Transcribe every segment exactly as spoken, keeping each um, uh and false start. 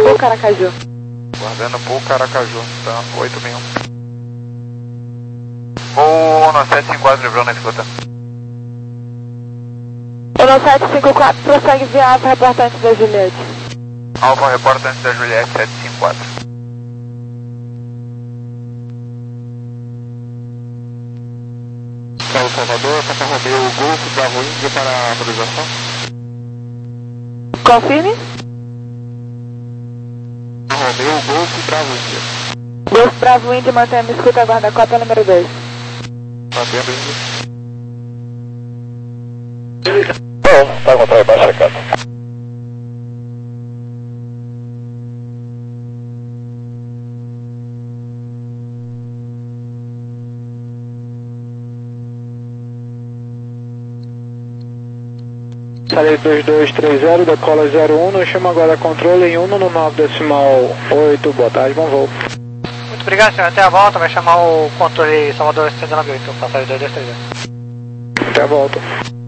Pool Caracaju. Guardando Pool Caracaju, tá, oito seis um. Voo no sete cinco quatro, livrou na escuta. No sete cinco quatro, prossegue via Alfa, reporta antes da Juliette. Alfa, reporta antes da Juliette, sete cinco quatro. Paulo Salvador, Papa Romeu, Golf, Bravo Índia para a autorização. Confirme. Romeu, Golf, Bravo Índia. Golf, Bravo Índia, mantém a escuta, aguarda a cópia número dois. Mantendo Índia. Bom, tá com controle baixo, recado. Salei dois dois três zero, decola zero um, nos chama agora controle em um no nove decimal oito, boa tarde, bom voo. Muito obrigado, senhor, até a volta, vai chamar o controle Salvador sete nove oito, passagem dois dois três zero. Até a volta.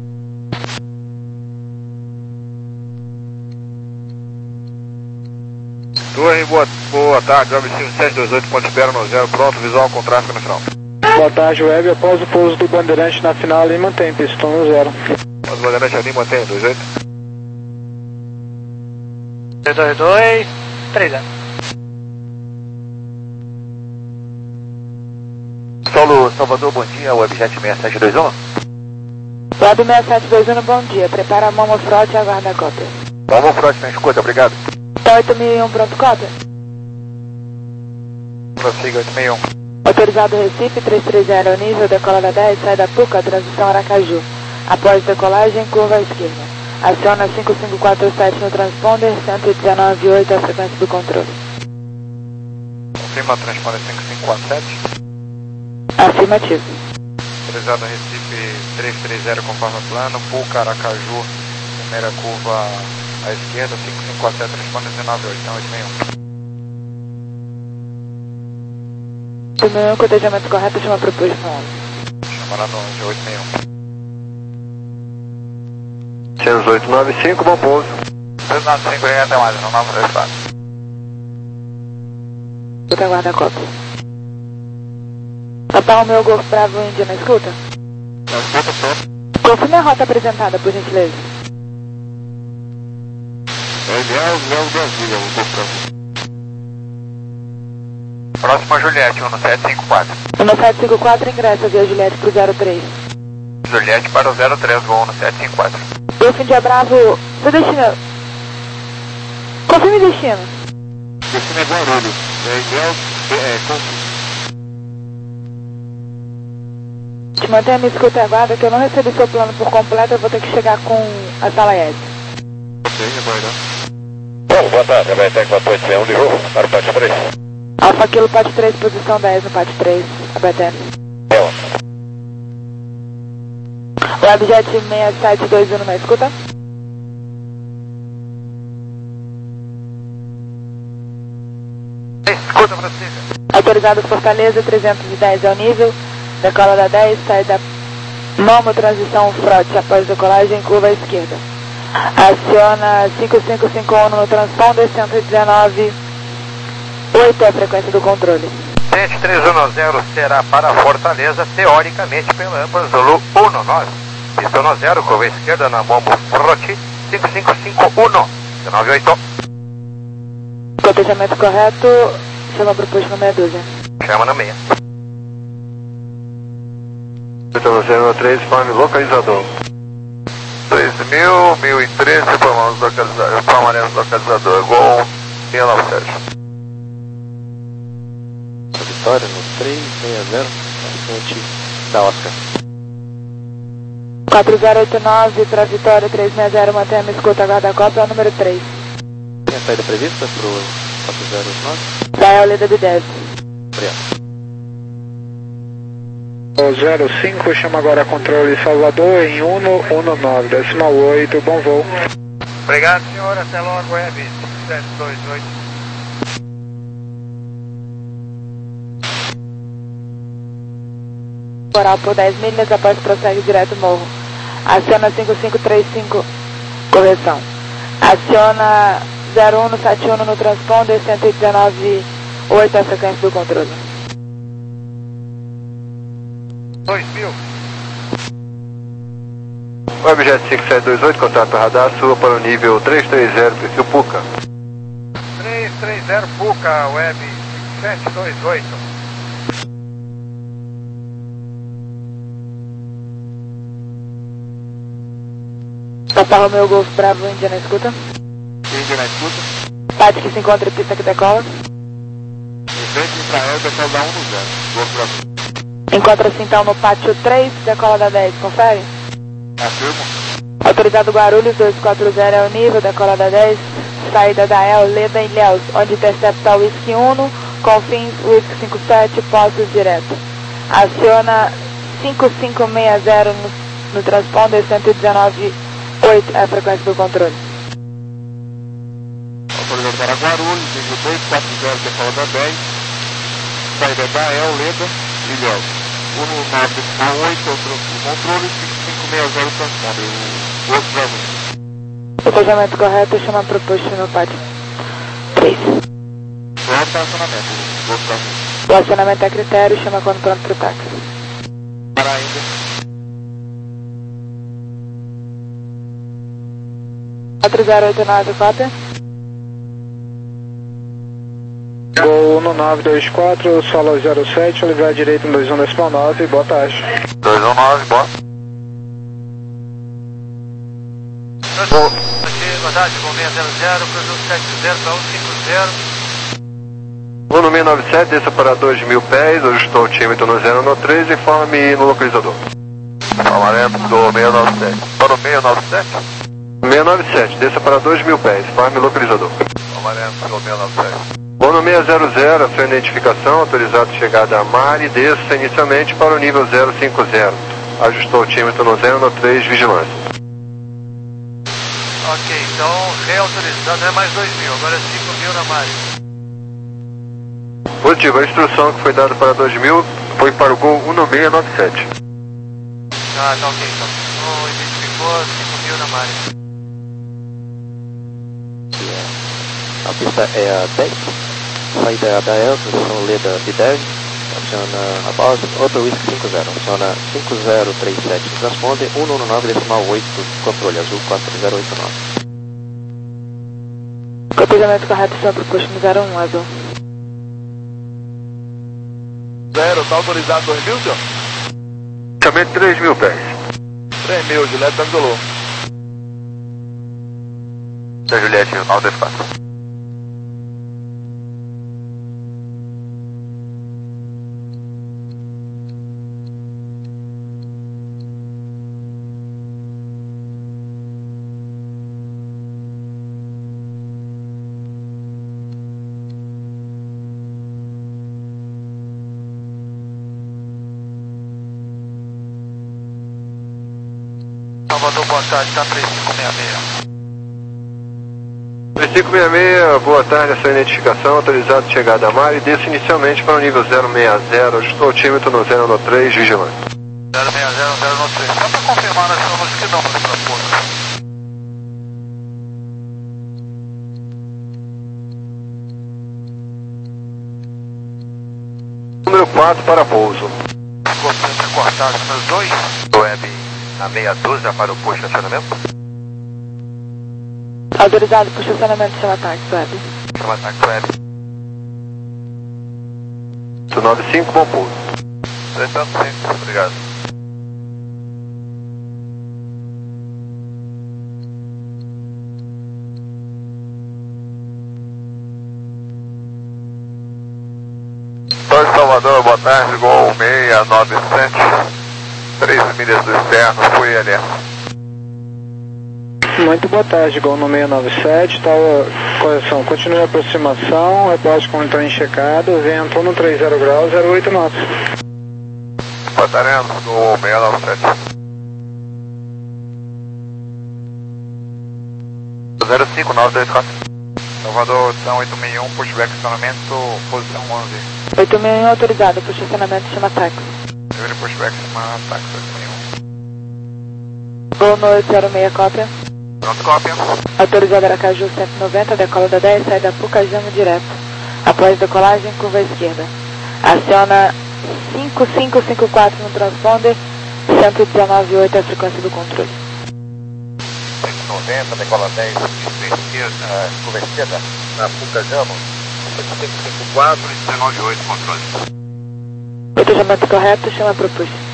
Torre, boa, boa tarde, Web cinco sete dois oito, ponto espera no zero, pronto, visual com tráfego no final. Boa tarde, Web, após o pouso do Bandeirante na final ali, mantém pistão no zero. Após o Bandeirante ali, mantém, dois oito. dois dois dois três zero. Solo Salvador, bom dia, Webjet seis sete dois um. Web seis sete dois um, bom dia, prepara a Momo Frota e aguarda a cópia. Vamos próximo, escuta, obrigado. oito mil e um, pronto, cópia. Prossiga, oito seis um. Autorizado Recife, trezentos e trinta ao nível, decola da dez, sai da Puca, transição Aracaju. Após decolagem, curva à esquerda. Aciona cinco cinco quatro sete no transponder, cento e dezenove vírgula oito a frequência do controle. Confirma, transponder cinco cinco quatro sete. Afirmativo. Autorizado Recife trezentos e trinta conforme o plano, Pool Caracaju, primeira curva à esquerda, cinco cinco quatro sete, responde dezenove oito, então oito seis um. oito mil e um, cotejamento correto, chama para o posto no onze. Chama lá no onze, oito seis um. seis oito nove cinco, bom pouso. seis nove cinco, liga até mais, não nove três quatro. Escuta, aguarda a cópia. Papa Romeu, Golf, Bravo Índia, na escuta? Na escuta, só. Confirme a rota apresentada, por gentileza. É Léo, Léo Brasília, o Golf. Próxima Juliette, um no sete cinco quatro. um no sete cinco quatro, ingressa via Juliette para o zero três. Juliette para o zero três, voo no sete cinco quatro. Golf Índia Bravo, seu destino. Confirme o destino. Destino é Guarulhos. É Léo, é, confirma. Te mantenha a minha escuta e aguarda que eu não recebi seu plano por completo, eu vou ter que chegar com a sala S. Ok, aguardar. Bom, boa tarde, Webjet quatro oito seis um, livrou, para o Pátio três. Alfa Kilo, Pátio três, posição dez no Pátio três, A B T. É ó. Webjet seis sete dois um, numa escuta? Escuta, prossiga. Autorizado Fortaleza, trezentos e dez ao nível, decola da dez, sai da Momo, transição Frote, após decolagem, curva à esquerda. Aciona cinco cinco cinco um no transponder, cento e dezenove vírgula oito é a frequência do controle. sete três um zero será para Fortaleza, teoricamente pela Ampla Zulu um nove. Pistão no zero, curva à esquerda na Momo Frote, cinco cinco cinco um, dezenove oito. Cotejamento correto, chama para o posto no meia dúzia. Chama na meia. Então, zero três, forme localizador. treze mil, mil e treze, formamos localizador, formaremos localizador, gol, Pela Sérgio. Vitória no três seis zero, na frente da Oscar. quatro zero oito nove para Vitória, três seis zero, mantém a minha escuta, aguarda a cópia, é o número três. Tem a saída prevista para o quatro zero oito nove? Sai a Olida de dez. Obrigado. O zero cinco, chama agora controle Salvador em um no nove, decimal oito, bom voo. Obrigado, senhor, até logo, Web sete dois oito. Coral por dez milhas, após prossegue direto morro. Aciona cinco cinco três cinco, correção. Aciona zero um no sete um no transponder, cento e dezenove oito a frequência do controle. dois mil. Webjet cinco sete dois oito, contato radar, suba para o nível três três zero, perfil Puca. três três zero Puca, Web cinco sete dois oito. Papa Romeo Golf Bravo, Índia na escuta. Índia na escuta. Pátio que se encontra em pista que decola. Frente Israel, decola da um no zero. Golf Bravo. Encontra-se então no pátio três, decola da dez, confere? Afirmo. Autorizado Guarulhos dois quatro zero é o nível, decola da dez, saída da El, Leda e Ilhéus, onde intercepta o Whisky Uno, com fins Whisky cinco sete, postos direto. Aciona cinco cinco seis zero no, no transponder, cento e dezenove oito é a frequência do controle. Autorizado para Guarulhos, nível dois quatro zero, decola da dez, saída da El, Leda e Ilhéus. um nove oito, o controle, cinco cinco seis zero transponder, o Golf Bravo. Despejamento correto, chama proposto no pátio três. Pronto para acionamento, o Golf Bravo. O acionamento é critério, chama quando pronto para o táxi. Para ainda. quatro zero oito nove, cópia. Gol um nove dois quatro, solo zero sete, Oliveira direito um dois um decimal nove, boa tarde. dois um nove, boa. Boa tarde, com seis zero zero, Brasil sete zero para um cinco zero. Volume seis nove sete, desça para dois mil pés, ajustou o tímetro no zero no três, informe no localizador. Amarelo do seis nove sete. Para o seis nove sete? seis nove sete, desça para dois mil pés, informe localizador. Amarelo do seis nove sete. Bono seis zero zero, a sua identificação, autorizado chegada a Mari, desça inicialmente para o nível zero cinco zero. Ajustou o tímetro no zero no três, vigilância. Ok, então reautorizado, não é mais dois mil, agora é cinco mil na Mari. Positivo, a instrução que foi dada para dois mil foi para o Gol um seis nove sete. Ah, tá ok, então. Então identificou cinco mil na Mari. A pista é a dez, saída da El, posição Leda de dez, aciona a base, outro Whisky cinco zero, aciona cinco zero três sete, transponder um um nove decimal oito, controle azul quatro zero oito nove. Copilhamento correto, chama proposto no zero um, azul. Zero, tá autorizado dois mil, senhor? Inicialmente três mil pés. três mil, Juliette Tangolô. Da Juliette, nove dois quatro. Salvador, boa tarde, tá três cinco seis seis. três cinco seis seis, boa tarde, a sua identificação, autorizado chegada a Mari, desça inicialmente para o nível zero seis zero, ajustou o tímetro no zero no três, vigilante. zero seis zero, zero no três. Só para confirmar, nós falamos que não para a porta. Número quatro para pouso. Ficou sempre cortado, número dois. Web na meia dúzia para o posto de estacionamento. Autorizado por estacionamento, chama táxi, web. Chama táxi web. nove cinco, bom pouso. três cinco, obrigado. Torre Salvador, boa tarde, Gol seis nove sete. três milhas do externo, fui ali. Muito boa tarde, Gol no seis nove sete, tal, correção, continue a aproximação, reporte com o em checado, vento no três zero graus, zero oito knots. Boa tarde, Gol seis nove sete. zero cinco nove dois quatro. Salvador, são oito seis um, pushback estacionamento, posição onze. oito seis um autorizado por estacionamento, chama táxi. Livre pushback, chama táxi oito seis um. Gol no oito zero seis, cópia. Pronto, cópia. Autorizado Aracaju cento e noventa, decola da dez, sai da Pucajano direto. Após decolagem, curva à esquerda. Aciona cinco cinco cinco quatro no transponder, cento e dezenove vírgula oito é a frequência do controle. cento e noventa, decola dez, curva à esquerda, na Pucajano, cinco cinco quatro e dezenove vírgula oito, controle. Planejamento correto, chama propulso.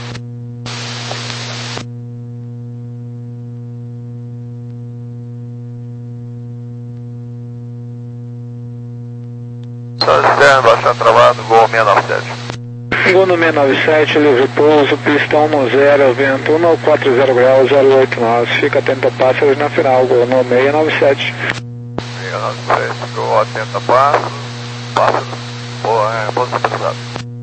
Só externo, achar travado, Gol seiscentos e noventa e sete. Gol no seiscentos e noventa e sete, livre pouso, pistão no zero, vento um nove quatro zero graus, zero oito nove. Fica atento a pássaros na final, Gol no seiscentos e noventa e sete. seiscentos e noventa e sete, Gol atento a passos, pássaros, boa, é, pouso autorizado.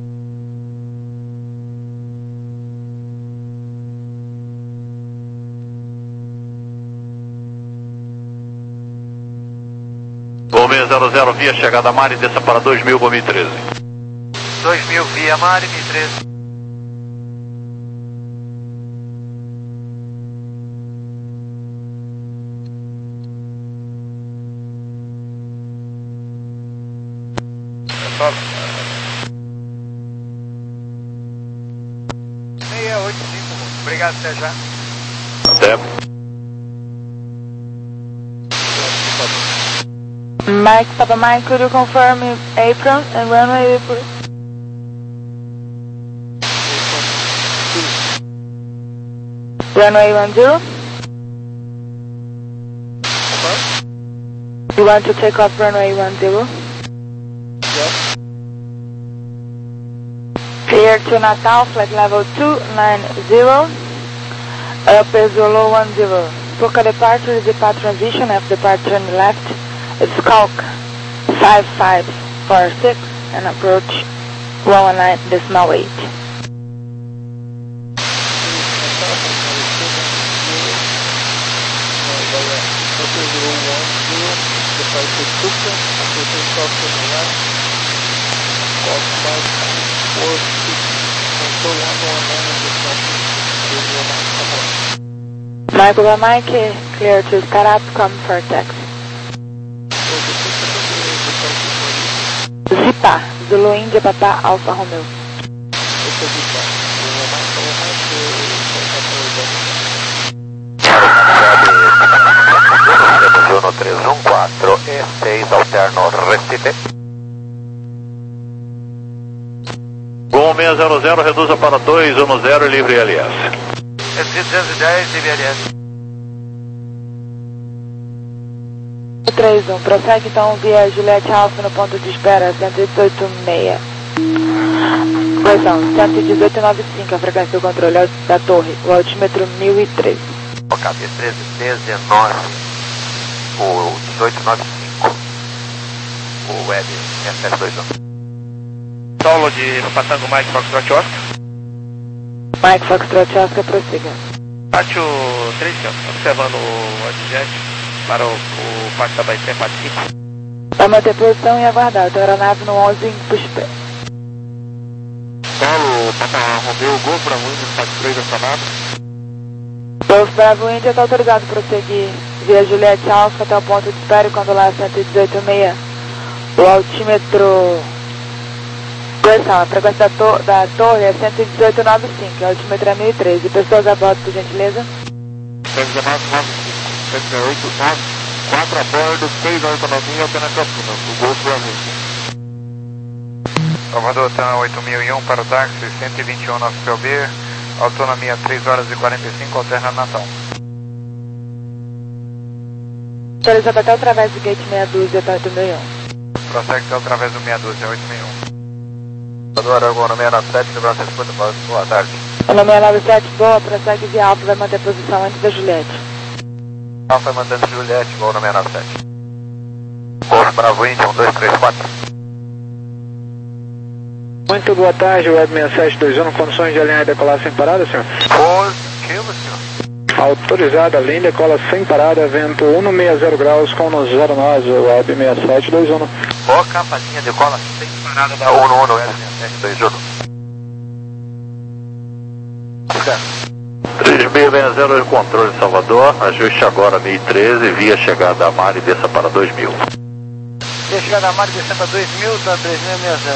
Gol seiscentos e zero, via chegada a Mari, desça para dois mil, Gol treze. dois mil via Mari, mil e treze. seis oito cinco, obrigado, até já. Até. Mike, Papa Mike, could you confirm apron and runway, please? Runway one zero. You want to take off runway one zero? Yes. Clear to Natal, flight level two nine zero. Up is Zulu one zero. Foca departure is the path transition, after departure on the left. It's Calc five five four six and approach one one nine decimal eight. Michael Mike, clear to start up, come for taxi. Zipa, Zulu India, Papa, Alfa Romeo. um três um quatro e seis, alterno Recife. Gol seiscentos e zero, reduza para dois um zero, livre L S. duzentos e dez, livre L S. três um, prossegue então via Juliette Alfa no ponto de espera, cento e dezoito vírgula seis. Versão, cento e dezoito vírgula noventa e cinco, a frequência do controle da torre, o altímetro mil e treze. O K B treze dezenove, o dezoito noventa e cinco, o Web S sete dois um. Solo de Patango Mike Foxtrot Oscar. Mike Foxtrot Oscar, prossiga. Pátio três, observando o antijet para o, o pátio da Baité, pátio cinco. Vai manter posição e aguardar, a aeronave no onze em push-pé. Solo, Papa Romeo, Gol para Windows, pátio três acionado. Golf Bravo India está autorizado a prosseguir via Juliette Alfa até o ponto de espera, quando lá cento e dezoito vírgula seis. O altímetro... Versão, a frequência da, to da torre é cento e dezoito vírgula noventa e cinco, o altímetro é mil e treze. Pessoas a bordo, por gentileza? cento e dezenove vírgula noventa e cinco, cento e oito nove, quatro a bordo, seis a autonomia, apenas Campinas, o Golf Bravo India. Salvador, Tan oito mil e um para o táxi, cento e vinte e um nosso P O B, autonomia três horas e quarenta e cinco, alterna Natal. Autorizado até através do gate meia dúzia, até oito mil e um. Prossegue através do meia dúzia, oito mil e um. Salvador, Aragão no seiscentos e noventa e sete, segurança escuta, boa tarde. O nome é nove sete, boa, prossegue via Alfa, vai manter posição antes da Juliette. Alfa mandando Juliette, Gol no seiscentos e noventa e sete. Golf Bravo India, um dois três quatro. Muito boa tarde, Web seis sete dois um, condições de alinhar e decolar sem parada, senhor? Positivo, senhor. Autorizada, linha decola sem parada, vento um sessenta graus com no zero nove, Web seis sete dois um. Boa capa, linha decola sem parada da um um, Web seis sete dois um. três B seis zero, controle de Salvador, ajuste agora mil e treze, via chegada a Mari, desça para dois mil. Via chegada a Mari, desça para dois mil, tá três mil e sessenta.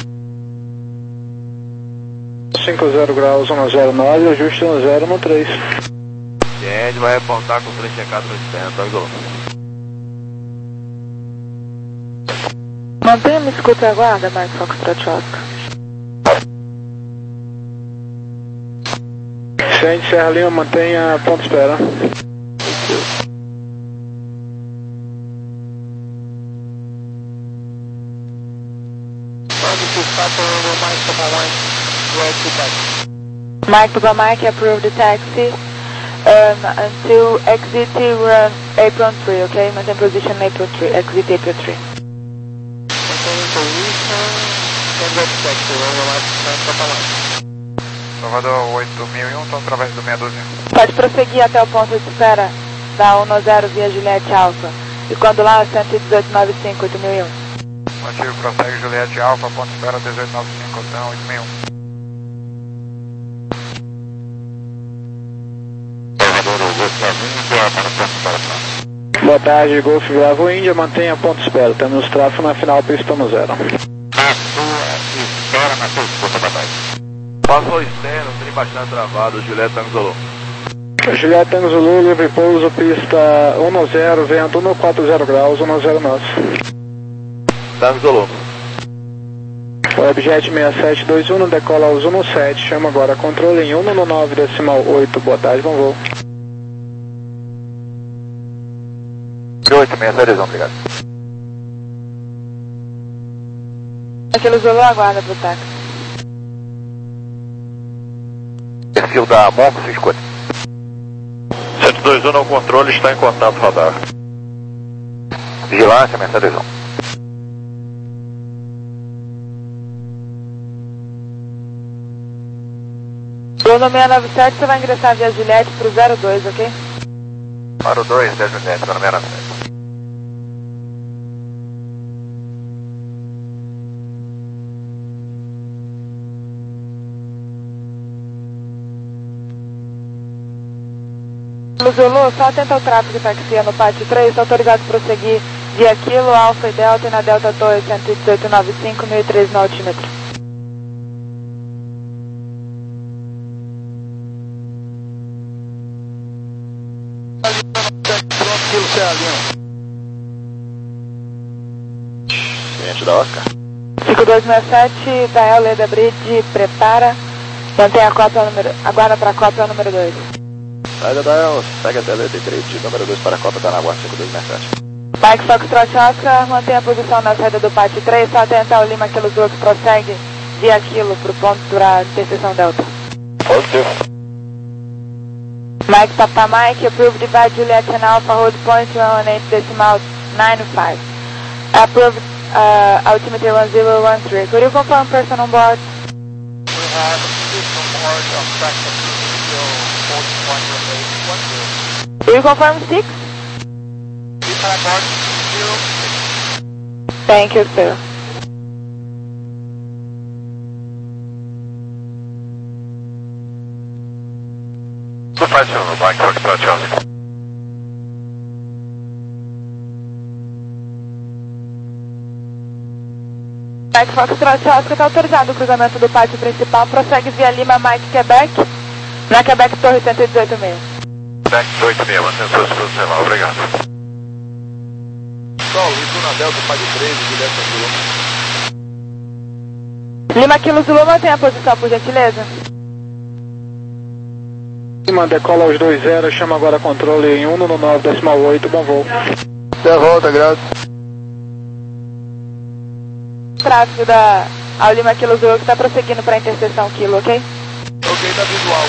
cinquenta graus, um zero nove, ajuste um zero no três. Gente, vai apontar com o trem checado no externo, tá, Igor? Mantenha-me escuta e aguarda, Mike Foxtrot Oscar. Vicente Serra Lima, mantenha ponto espera. Mike Papa Mike, approve the taxi um, until exit run apron three, okay? Maintain position apron three, exit apron three. Salvador oito mil e um, estou através do seis doze. Pode prosseguir até o ponto de espera da um zero via Juliette Alpha. E quando lá, cento e dezoito nove cinco, oito mil e um. Motivo, prossegue Juliette Alpha, ponto de espera dezoito nove cinco, então oito mil e um. Boa tarde, Golf Bravo Índia, mantenha ponto espera. Temos tráfego na final, pista no zero. Espera na sua escuta, papai. Passou externo, trem bastante travado, Juliette Tango Zulu. Juliette Tango Zulu, livre pouso, pista um zero, vento um quatro zero graus, um zero nove. Tango Zulu. Webjet seis sete dois um, decola aos um sete, chama agora controle em um nove decimal oito, boa tarde, bom voo. oito seis zero, obrigado. Aquele Zulu aguarda pro táxi. Perfil da Monco, se escuta. cento e dois um no controle, está em contato radar. Vigilância, seis dois um. Bruno seis nove sete, você vai ingressar via Juliette pro zero dois, ok? Para o dois, dez Juliette, para o seis nove sete. Zulu, só atenta ao tráfego que taxia no pátio três, está autorizado a prosseguir via Kilo, Alfa e Delta e na Delta dois, cento e dezoito nove cinco, mil e três no altímetro. Cliente da Oscar. cinco dois seis sete, Dael Leda Bridge, prepara, mantém a cópia número, aguarda para a cópia número dois. Saída da El, segue até Leda Bridge, número dois para a Copa Canaguá, cinco dois seis sete. Mike Foxtrot Oscar, mantém a posição na saída do pátio três, só atenta ao Lima Kilo Zulu que prossegue via Kilo para o ponto da interseção Delta. Positivo. Mike Papa Mike, approved divide Juliet and Alpha, hold point one eight decimal nine five. Approved uh, altimeter one zero one three. Could you confirm person on board? We have six on board of practice until hold point one eight one zero. Do you confirm six? We have board zero six. Thank you, sir. Faz seu Mike Foxtrot Oscar. Mike Foxtrot Oscar está autorizado o cruzamento do pátio principal, prossegue via Lima Mike Quebec, na Quebec Torre cento e dezoito mil. Quebec oito mil, atenção, se lá, obrigado. Sol, isso na Delta, Pag três, Juliette Tango Zulu. Lima Kilo Zulu, mantém a posição, por gentileza. Lima, decola aos dois zero, chama agora controle em um nove decimal oito, bom voo. Até a volta, graças. Tráfego da ao Lima Kilo Zulu que está prosseguindo para a interseção Kilo, ok? Ok, tá visual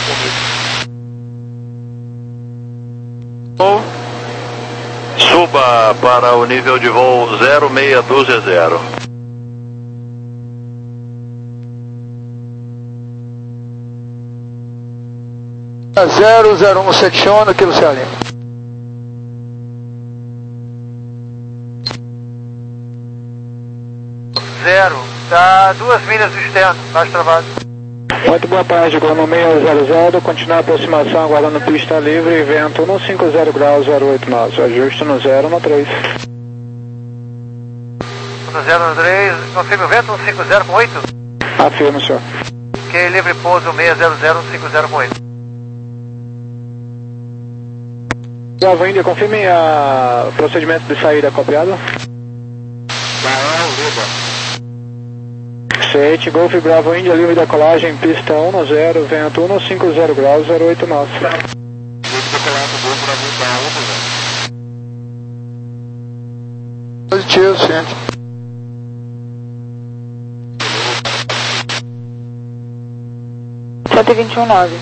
comigo. Suba para o nível de voo zero seis um dois zero. zero zero um secciona, Kilo Serra Lima. Zero, tá duas milhas do externo, mais travado. Muito boa tarde, Gol no seis zero zero, continuar a aproximação, aguardando pista livre, vento um cinquenta graus, zero oito nove, ajuste no zero no três. um zero no três, confirme o vento, um cinquenta com oito? Afirmo, senhor. Ok, livre pouso seis zero zero, um cinquenta com oito. Bravo Índia, confirme o procedimento de saída copiado. Gael Leda. sete, Golf Bravo Índia, livre da colagem, pista um no zero, vento um cinquenta graus, zero oito nove. Livre decolado, Golf Bravo Índia um, Positivo, gente. cento e vinte e um nove.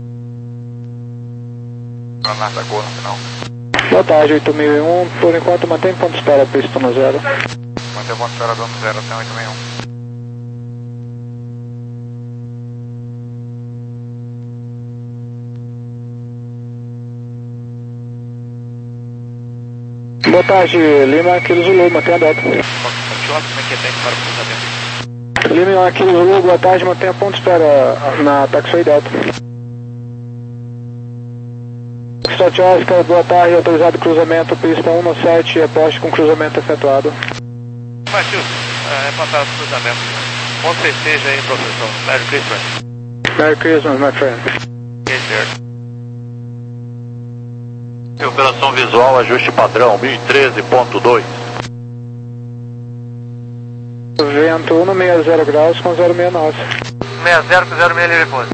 Nada Gol no final. Boa tarde, oito mil e um, por enquanto mantém ponto de espera, pista no zero. Mantém o ponto de espera do um zero até oito mil e um. Boa tarde, Lima, Kilo Zulu, mantém a data. Como é que é tempo para o cruzamento? Lima, Kilo Zulu, boa tarde, mantém a ponto de espera na taxi data. Sete Oscar, boa tarde, autorizado cruzamento, pista um no sete, reposte com cruzamento efetuado. Matheus, é passado o cruzamento. Bom você esteja aí, professor. Merry Christmas. Merry Christmas, my friend. Yes, sir. Operação visual, ajuste padrão, mil e treze ponto dois. Vento um no sessenta graus com zero sessenta e nove. sessenta com zero seis livre pouso.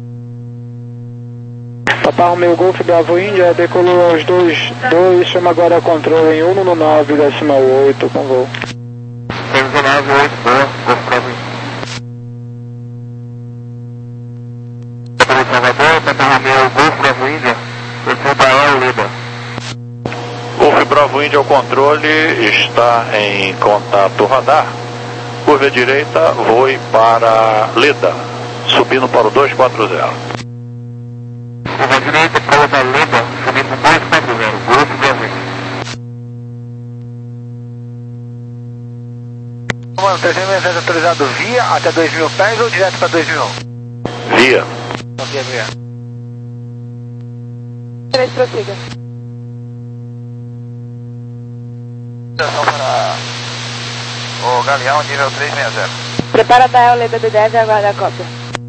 Papa Romeo Golf Bravo Índia, decolou aos dois, dois, chama agora controle em um no nove, decimal oito, com voo. Temos o nove oito, boa, Golf Bravo Índia. Para Salvador, Papa Romeo Golf Bravo Índia, eu Gael Leda. Golf Bravo Índia ao controle, está em contato radar. Curva direita, voe para Leda, subindo para o dois quatro zero. Curva direita, para Leda, subindo dois quatro zero, Golf Bravo Índia. Mano, três mil e novecentos autorizado via até dois mil pés ou direto para dois mil? Via. Não, via, via. três, prossiga. Atenção para o Galeão, nível três seis zero. Prepara a Dael Leda B dez e aguarda a cópia.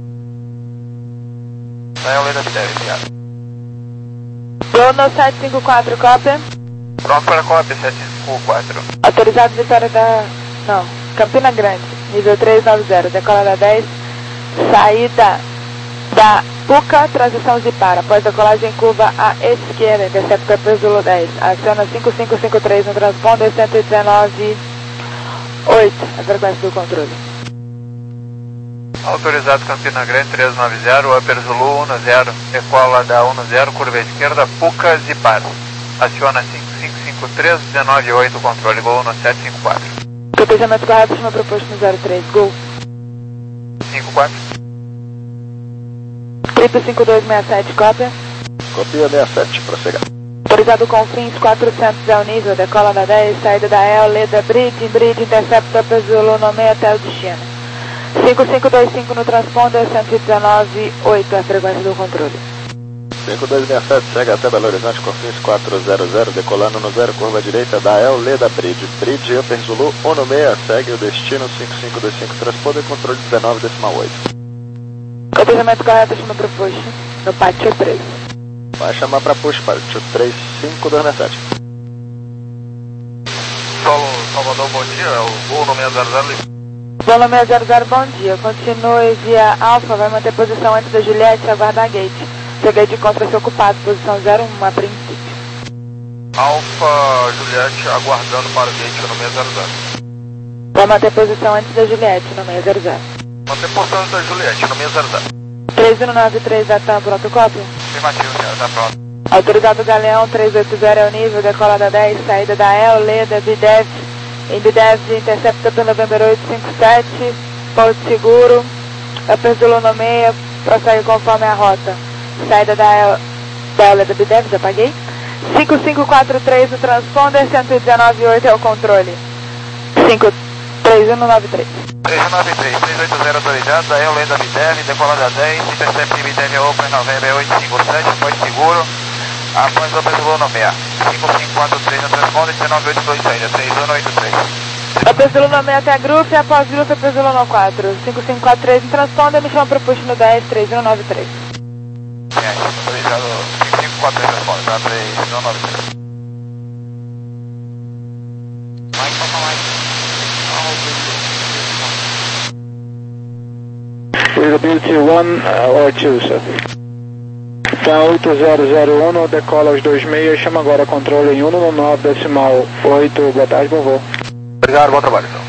Dael Leda B dez, enviado. Gol no sete cinco quatro, cópia. Pronto para a cópia, sete cinco quatro. Autorizado Vitória da... Não, Campina Grande, nível três nove zero, decola da dez, saída da Puca, transição Zipara, após decolagem curva à esquerda, intercepta Zulu dez, aciona cinco cinco cinco três no transponder cento e dezenove oito, a frequência do controle. Autorizado Campina Grande três nove zero, Upper Zulu um zero, decola da um zero, curva à esquerda, Puca Zipara, aciona cinco cinco cinco três, dezenove oito, controle Gol no sete cinco quatro. Cotejamento correto, chama proposto no zero três, Gol. cinco quatro. Triple cinco dois seis sete, cópia. Copia sessenta e sete, prosseguir. Autorizado com fins quatrocentos é o nível, decola da dez, saída da El, Leda, Bridge, Bridge, intercepta Zulu no meio até o destino. cinco cinco dois cinco no transponder, cento e dezenove oito, a frequência do controle. cinco dois seis sete, segue até Belo Horizonte com fins quatrocentos, decolando no zero, curva direita da El, Leda, Bridge, Bridge, Upper Zulu, um seis, segue o destino cinco cinco dois cinco, transponder, controle dezenove decimal oito. Cotejamento correto, chama proposto no pátio três. Vai chamar para push, pátio três cinco dois seis sete. Solo Salvador, bom dia, é o Gol no seis zero zero. Gol no seis zero zero, bom dia. Continue via Alfa, vai manter posição antes da Juliette e aguardar a gate. Seu gate encontra-se ocupado, posição zero um a princípio. Alfa Juliette aguardando para o gate no seis zero zero. Vai manter posição antes da Juliette no seis zero zero. Manter posição da Juliette no seis zero zero. três um nove três, data pronto, cópia. Afirmativo, senhor, tá pronto. Autorizado Galeão, três oito zero é o nível, decola da dez, saída da El, Leda, B dez, em B dez, intercepta pelo November oito cinco sete, Porto Seguro, Upper Zulu no meio, prossegue conforme a rota. Saída da El, da El, Leda, B dez, já paguei. cinco cinco quatro três no transponder, cento e dezenove oito é o controle. cinco três três um nove três. três um nove três, três oito zero autorizado, da Eu Lenda Bidev, decolada dez, Intercept Bidev Open November oito cinco sete, foi seguro, após o Opel Zulu no meia, cinco cinco quatro três no transponder, um nove oito dois seis, três um oito três. Opel Zulu no meia até grupo, e após grupo Opel Zulu no quatro, cinco cinco quatro três no transponder, me chama para push no dez, três um nove três. É, autorizado cinco cinco quatro três transponder, tá, três um nove três. Mike, Papa Mike. Readability one uh, or two, sir. Tá oito zero zero um, decola aos dois seis, chama agora controle em um no nove decimal oito, boa tarde, bom voo. Obrigado, bom trabalho, então.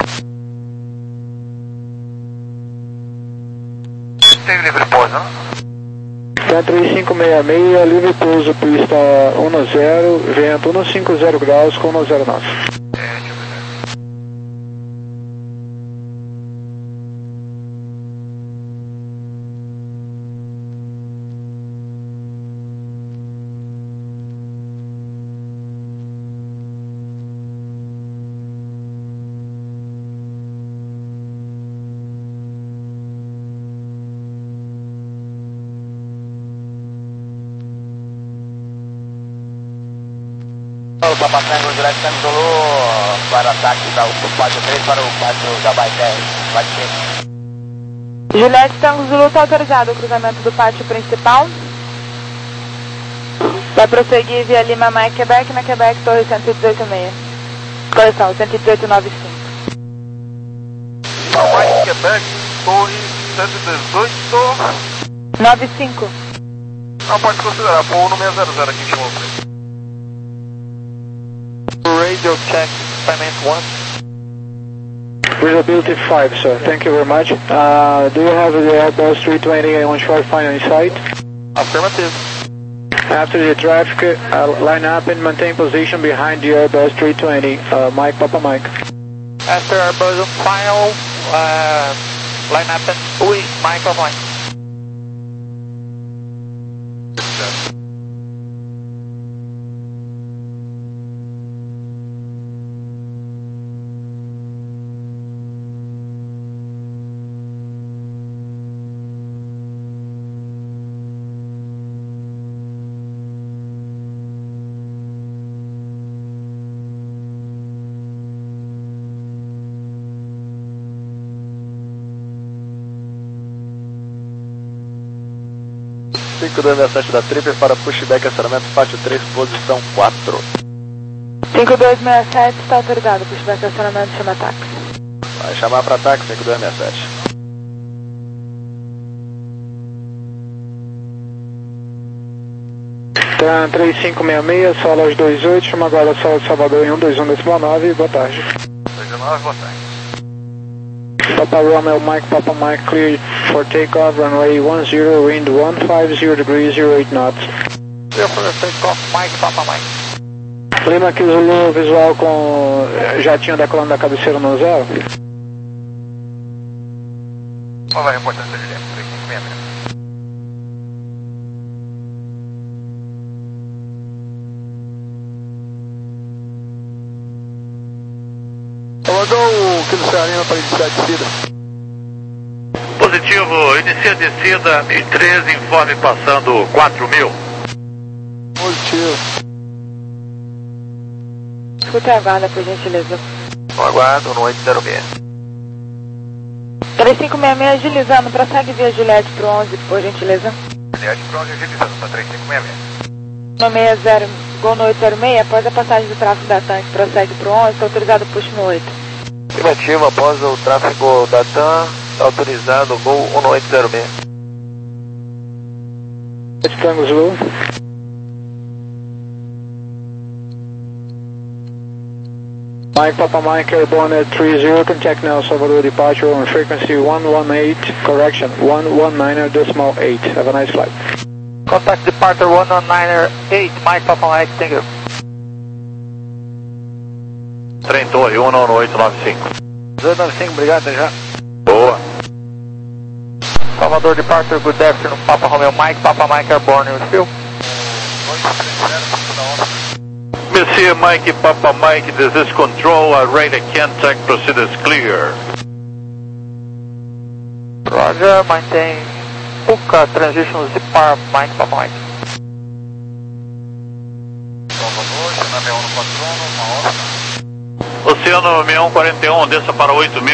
Tem livre pouso, não? Tá três cinco seis seis, livre pouso, pista um zero, vento cento e cinquenta graus com cento e nove. É, deixa eu ver. O Papa Tango Juliette Tango Zulu para ataque da quatro três para o quatro da Baité, quatro Juliette Tango Zulu está autorizado o cruzamento do pátio principal. Vai prosseguir via Lima Mike Quebec, na Quebec Torre cento e dezoito seis. Correção, cento e dezoito nove cinco. Lima Mike Quebec, Torre cento e dezoito nove cinco. Não pode considerar, pô, um seis zero zero aqui em chamou pra Radio check, payment one. Readability five, sir. Thank you very much. Uh, do you have the Airbus three twenty on short final in sight? Affirmative. After the traffic, uh, line up and maintain position behind the Airbus three twenty. Uh, Mike, Papa Mike. After Airbus on final, uh, line up and oui, Mike, Papa Mike. cinco dois seis sete da Tripper para pushback acionamento pátio três, posição quatro. cinco dois seis sete está autorizado, pushback acionamento, chama táxi. Vai chamar para táxi cinco dois seis sete. Tá três cinco seis seis, sala aos dois oito, chama agora sala de Salvador em um dois um decimal nove, boa tarde. dois nove, boa tarde. Papa Romeo, Mike, Papa Mike, clear for takeoff, runway one zero, wind one five zero degrees, zero eight knots. Clear for takeoff, Mike, Papa Mike. Lima aqui, Zulu, visual com jatinho decolando da cabeceira no zero. Qual vai a importância de dentro? três cinco seis seis. Mandou o Kilo Cearino para iniciar a descida. Positivo, inicia a descida, mil e treze, informe passando quatro mil. Positivo. Escuta a guarda, por gentileza. No aguardo, no oito zero seis. três cinco seis seis agilizando, prossegue via Juliette pro onze, por gentileza. Juliette pro onze, agilizando para três cinco seis seis. No seis zero, Gol no oito zero seis, após a passagem do tráfego da tanque, prossegue pro onze, está autorizado push no oito. Afirmativo, após o tráfego da T A M, autorizado Gol um oito zero seis. Tango Zulu. Mike, Papa Mike, airborne at three zero, contact now Salvador departure on frequency one one eight, correction, one one nine decimal eight. Have a nice flight. Contact departure one one nine eight, Mike, Papa Mike, thank you. Trem Torre um nove oito nove cinco. dois nove cinco, obrigado, até já. Boa. Salvador departure, good afternoon, Papa Romeo, Mike, Papa Mike, airborne, with you. B C Mike, Papa Mike, this is control, uh, radar contact, proceed as clear. Roger, maintain Puka, transition Zipar, Mike, Papa Mike. Oceano sessenta e um quarenta e um, desça para oito mil.